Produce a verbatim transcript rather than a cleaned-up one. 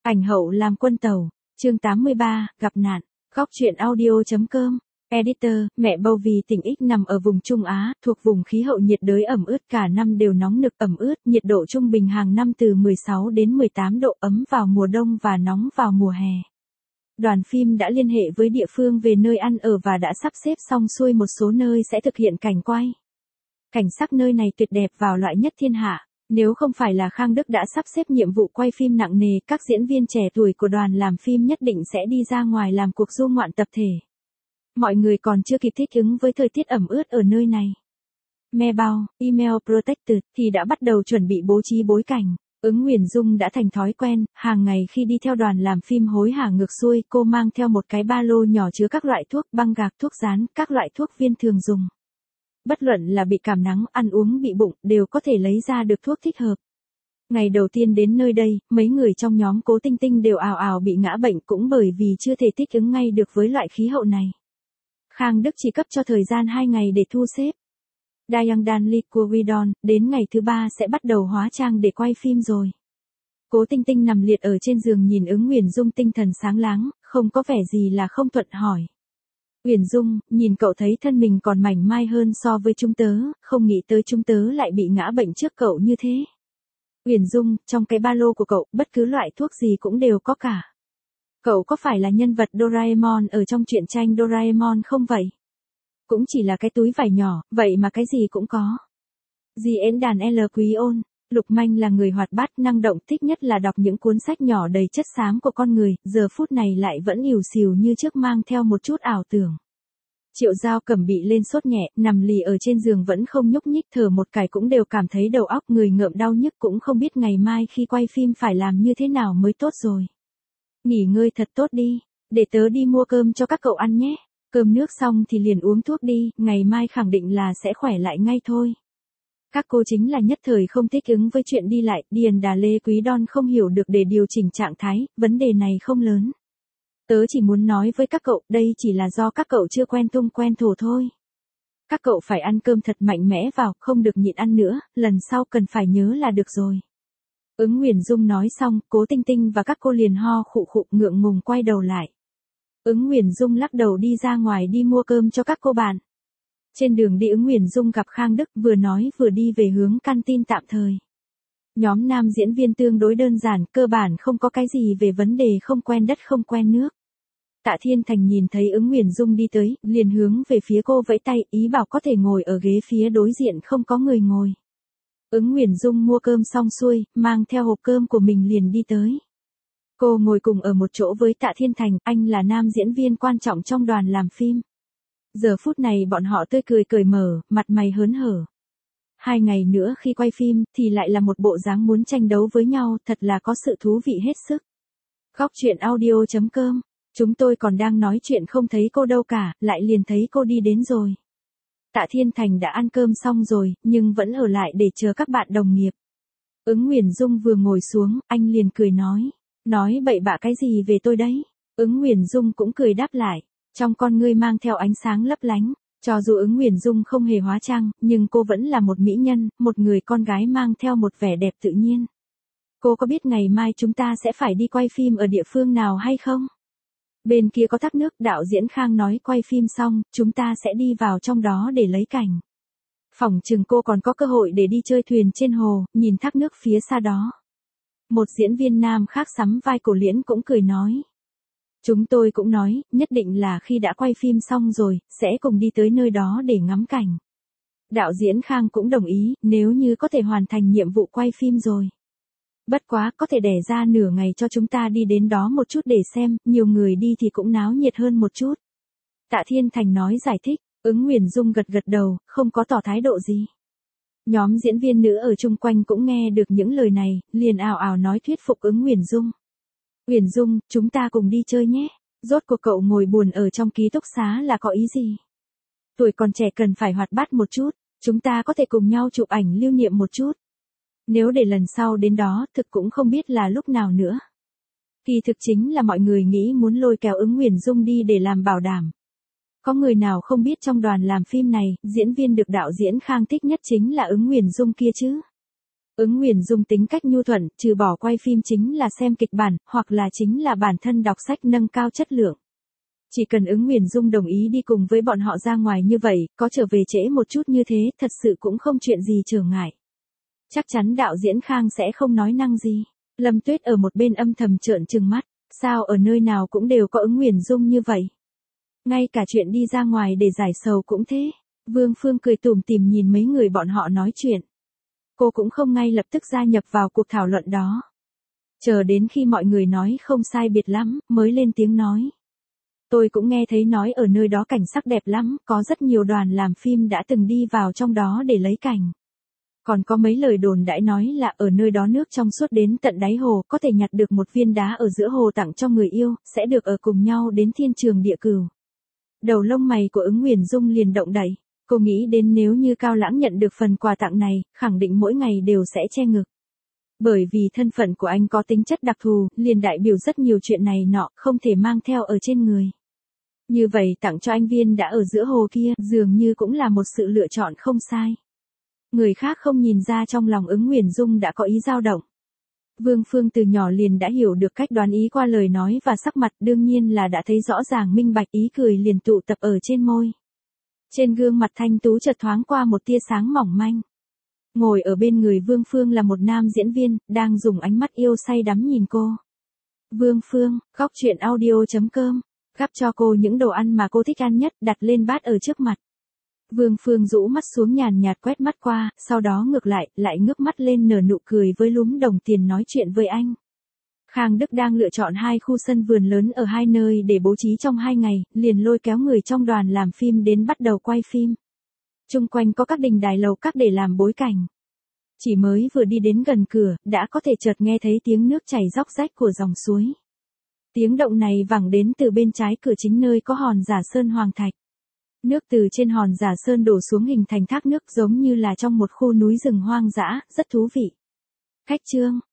Ảnh hậu làm quân tàu, chương tám mươi ba, gặp nạn, góc truyện audio.com. Editor, mẹ bầu vì tỉnh X nằm ở vùng Trung Á, thuộc vùng khí hậu nhiệt đới ẩm ướt cả năm đều nóng nực ẩm ướt, nhiệt độ trung bình hàng năm từ mười sáu đến mười tám độ, ấm vào mùa đông và nóng vào mùa hè. Đoàn phim đã liên hệ với địa phương về nơi ăn ở và đã sắp xếp xong xuôi một số nơi sẽ thực hiện cảnh quay. Cảnh sắc nơi này tuyệt đẹp vào loại nhất thiên hạ. Nếu không phải là Khang Đức đã sắp xếp nhiệm vụ quay phim nặng nề, các diễn viên trẻ tuổi của đoàn làm phim nhất định sẽ đi ra ngoài làm cuộc du ngoạn tập thể. Mọi người còn chưa kịp thích ứng với thời tiết ẩm ướt ở nơi này. Mebao, Email Protected thì đã bắt đầu chuẩn bị bố trí bối cảnh. Ứng Nguyễn Dung đã thành thói quen, hàng ngày khi đi theo đoàn làm phim hối hả ngược xuôi, cô mang theo một cái ba lô nhỏ chứa các loại thuốc băng gạc, thuốc dán, các loại thuốc viên thường dùng. Bất luận là bị cảm nắng, ăn uống bị bụng, đều có thể lấy ra được thuốc thích hợp. Ngày đầu tiên đến nơi đây, mấy người trong nhóm Cố Tinh Tinh đều ào ào bị ngã bệnh cũng bởi vì chưa thể thích ứng ngay được với loại khí hậu này. Khang Đức chỉ cấp cho thời gian hai ngày để thu xếp. Dayang Dan Lee Kuridon, đến ngày thứ ba sẽ bắt đầu hóa trang để quay phim rồi. Cố Tinh Tinh nằm liệt ở trên giường nhìn Ứng Nguyễn Dung tinh thần sáng láng, không có vẻ gì là không thuận hỏi. Uyển Dung, nhìn cậu thấy thân mình còn mảnh mai hơn so với chúng tớ, không nghĩ tới chúng tớ lại bị ngã bệnh trước cậu như thế. Uyển Dung, trong cái ba lô của cậu, bất cứ loại thuốc gì cũng đều có cả. Cậu có phải là nhân vật Doraemon ở trong truyện tranh Doraemon không vậy? Cũng chỉ là cái túi vải nhỏ, vậy mà cái gì cũng có. Diễn đàn L Quý Ôn, Lục Manh là người hoạt bát năng động, thích nhất là đọc những cuốn sách nhỏ đầy chất xám của con người, giờ phút này lại vẫn ỉu xìu như trước mang theo một chút ảo tưởng. Triệu Giao Cẩm bị lên sốt nhẹ, nằm lì ở trên giường vẫn không nhúc nhích, thở một cái cũng đều cảm thấy đầu óc người ngợm đau nhức, cũng không biết ngày mai khi quay phim phải làm như thế nào mới tốt rồi. Nghỉ ngơi thật tốt đi, để tớ đi mua cơm cho các cậu ăn nhé. Cơm nước xong thì liền uống thuốc đi, ngày mai khẳng định là sẽ khỏe lại ngay thôi. Các cô chính là nhất thời không thích ứng với chuyện đi lại, Điền Đà Lê Quý Đon không hiểu được để điều chỉnh trạng thái, vấn đề này không lớn. Tớ chỉ muốn nói với các cậu, đây chỉ là do các cậu chưa quen tung quen thổ thôi. Các cậu phải ăn cơm thật mạnh mẽ vào, không được nhịn ăn nữa, lần sau cần phải nhớ là được rồi. Ứng Nguyễn Dung nói xong, Cố Tinh Tinh và các cô liền ho khụ khụ ngượng ngùng quay đầu lại. Ứng Nguyễn Dung lắc đầu đi ra ngoài đi mua cơm cho các cô bạn. Trên đường đi Ứng Nguyễn Dung gặp Khang Đức, vừa nói vừa đi về hướng canteen tạm thời. Nhóm nam diễn viên tương đối đơn giản, cơ bản không có cái gì về vấn đề không quen đất không quen nước. Tạ Thiên Thành nhìn thấy Ứng Nguyễn Dung đi tới, liền hướng về phía cô vẫy tay, ý bảo có thể ngồi ở ghế phía đối diện không có người ngồi. Ứng Nguyễn Dung mua cơm xong xuôi, mang theo hộp cơm của mình liền đi tới. Cô ngồi cùng ở một chỗ với Tạ Thiên Thành, anh là nam diễn viên quan trọng trong đoàn làm phim. Giờ phút này bọn họ tươi cười cởi mở, mặt mày hớn hở. Hai ngày nữa khi quay phim, thì lại là một bộ dáng muốn tranh đấu với nhau, thật là có sự thú vị hết sức. Góc truyện audio.com, chúng tôi còn đang nói chuyện không thấy cô đâu cả, lại liền thấy cô đi đến rồi. Tạ Thiên Thành đã ăn cơm xong rồi, nhưng vẫn ở lại để chờ các bạn đồng nghiệp. Ứng Nguyễn Dung vừa ngồi xuống, anh liền cười nói. Nói bậy bạ cái gì về tôi đấy? Ứng Nguyễn Dung cũng cười đáp lại. Trong con ngươi mang theo ánh sáng lấp lánh. Cho dù Ứng Nguyễn Dung không hề hóa trang, nhưng cô vẫn là một mỹ nhân, một người con gái mang theo một vẻ đẹp tự nhiên. Cô có biết ngày mai chúng ta sẽ phải đi quay phim ở địa phương nào hay không? Bên kia có thác nước, đạo diễn Khang nói quay phim xong, chúng ta sẽ đi vào trong đó để lấy cảnh. Phỏng chừng cô còn có cơ hội để đi chơi thuyền trên hồ, nhìn thác nước phía xa đó. Một diễn viên nam khác sắm vai Cổ Liễn cũng cười nói. Chúng tôi cũng nói, nhất định là khi đã quay phim xong rồi, sẽ cùng đi tới nơi đó để ngắm cảnh. Đạo diễn Khang cũng đồng ý, nếu như có thể hoàn thành nhiệm vụ quay phim rồi. Bất quá, có thể đẻ ra nửa ngày cho chúng ta đi đến đó một chút để xem, nhiều người đi thì cũng náo nhiệt hơn một chút. Tạ Thiên Thành nói giải thích, Ứng Nguyễn Dung gật gật đầu, không có tỏ thái độ gì. Nhóm diễn viên nữ ở chung quanh cũng nghe được những lời này, liền ào ào nói thuyết phục Ứng Nguyễn Dung. Nguyễn Dung, chúng ta cùng đi chơi nhé. Rốt cuộc cậu ngồi buồn ở trong ký túc xá là có ý gì? Tuổi còn trẻ cần phải hoạt bát một chút, chúng ta có thể cùng nhau chụp ảnh lưu niệm một chút. Nếu để lần sau đến đó, thực cũng không biết là lúc nào nữa. Kỳ thực chính là mọi người nghĩ muốn lôi kéo Ứng Nguyễn Dung đi để làm bảo đảm. Có người nào không biết trong đoàn làm phim này, diễn viên được đạo diễn Khang thích nhất chính là Ứng Nguyễn Dung kia chứ? Ứng Nguyền Dung tính cách nhu thuận, trừ bỏ quay phim chính là xem kịch bản, hoặc là chính là bản thân đọc sách nâng cao chất lượng. Chỉ cần Ứng Nguyền Dung đồng ý đi cùng với bọn họ ra ngoài như vậy, có trở về trễ một chút như thế, thật sự cũng không chuyện gì trở ngại. Chắc chắn đạo diễn Khang sẽ không nói năng gì. Lâm Tuyết ở một bên âm thầm trợn trừng mắt, sao ở nơi nào cũng đều có Ứng Nguyền Dung như vậy. Ngay cả chuyện đi ra ngoài để giải sầu cũng thế. Vương Phương cười tủm tỉm nhìn mấy người bọn họ nói chuyện. Cô cũng không ngay lập tức gia nhập vào cuộc thảo luận đó. Chờ đến khi mọi người nói không sai biệt lắm, mới lên tiếng nói. Tôi cũng nghe thấy nói ở nơi đó cảnh sắc đẹp lắm, có rất nhiều đoàn làm phim đã từng đi vào trong đó để lấy cảnh. Còn có mấy lời đồn đãi nói là ở nơi đó nước trong suốt đến tận đáy hồ, có thể nhặt được một viên đá ở giữa hồ tặng cho người yêu, sẽ được ở cùng nhau đến thiên trường địa cửu. Đầu lông mày của Ứng Nguyền Dung liền động đậy. Cô nghĩ đến nếu như Cao Lãng nhận được phần quà tặng này, khẳng định mỗi ngày đều sẽ che ngực. Bởi vì thân phận của anh có tính chất đặc thù, liền đại biểu rất nhiều chuyện này nọ, không thể mang theo ở trên người. Như vậy tặng cho anh viên đã ở giữa hồ kia, dường như cũng là một sự lựa chọn không sai. Người khác không nhìn ra trong lòng Ứng Nguyền Dung đã có ý dao động. Vương Phương từ nhỏ liền đã hiểu được cách đoán ý qua lời nói và sắc mặt, đương nhiên là đã thấy rõ ràng minh bạch, ý cười liền tụ tập ở trên môi. Trên gương mặt thanh tú chợt thoáng qua một tia sáng mỏng manh. Ngồi ở bên người Vương Phương là một nam diễn viên, đang dùng ánh mắt yêu say đắm nhìn cô. Vương Phương, góc truyện audio chấm com, gắp cho cô những đồ ăn mà cô thích ăn nhất, đặt lên bát ở trước mặt. Vương Phương rũ mắt xuống nhàn nhạt quét mắt qua, sau đó ngược lại, lại ngước mắt lên nở nụ cười với lúm đồng tiền nói chuyện với anh. Khang Đức đang lựa chọn hai khu sân vườn lớn ở hai nơi để bố trí trong hai ngày, liền lôi kéo người trong đoàn làm phim đến bắt đầu quay phim. Chung quanh có các đình đài lầu các để làm bối cảnh. Chỉ mới vừa đi đến gần cửa, đã có thể chợt nghe thấy tiếng nước chảy róc rách của dòng suối. Tiếng động này vẳng đến từ bên trái cửa chính nơi có hòn Giả Sơn Hoàng Thạch. Nước từ trên hòn Giả Sơn đổ xuống hình thành thác nước giống như là trong một khu núi rừng hoang dã, rất thú vị. Khách trương,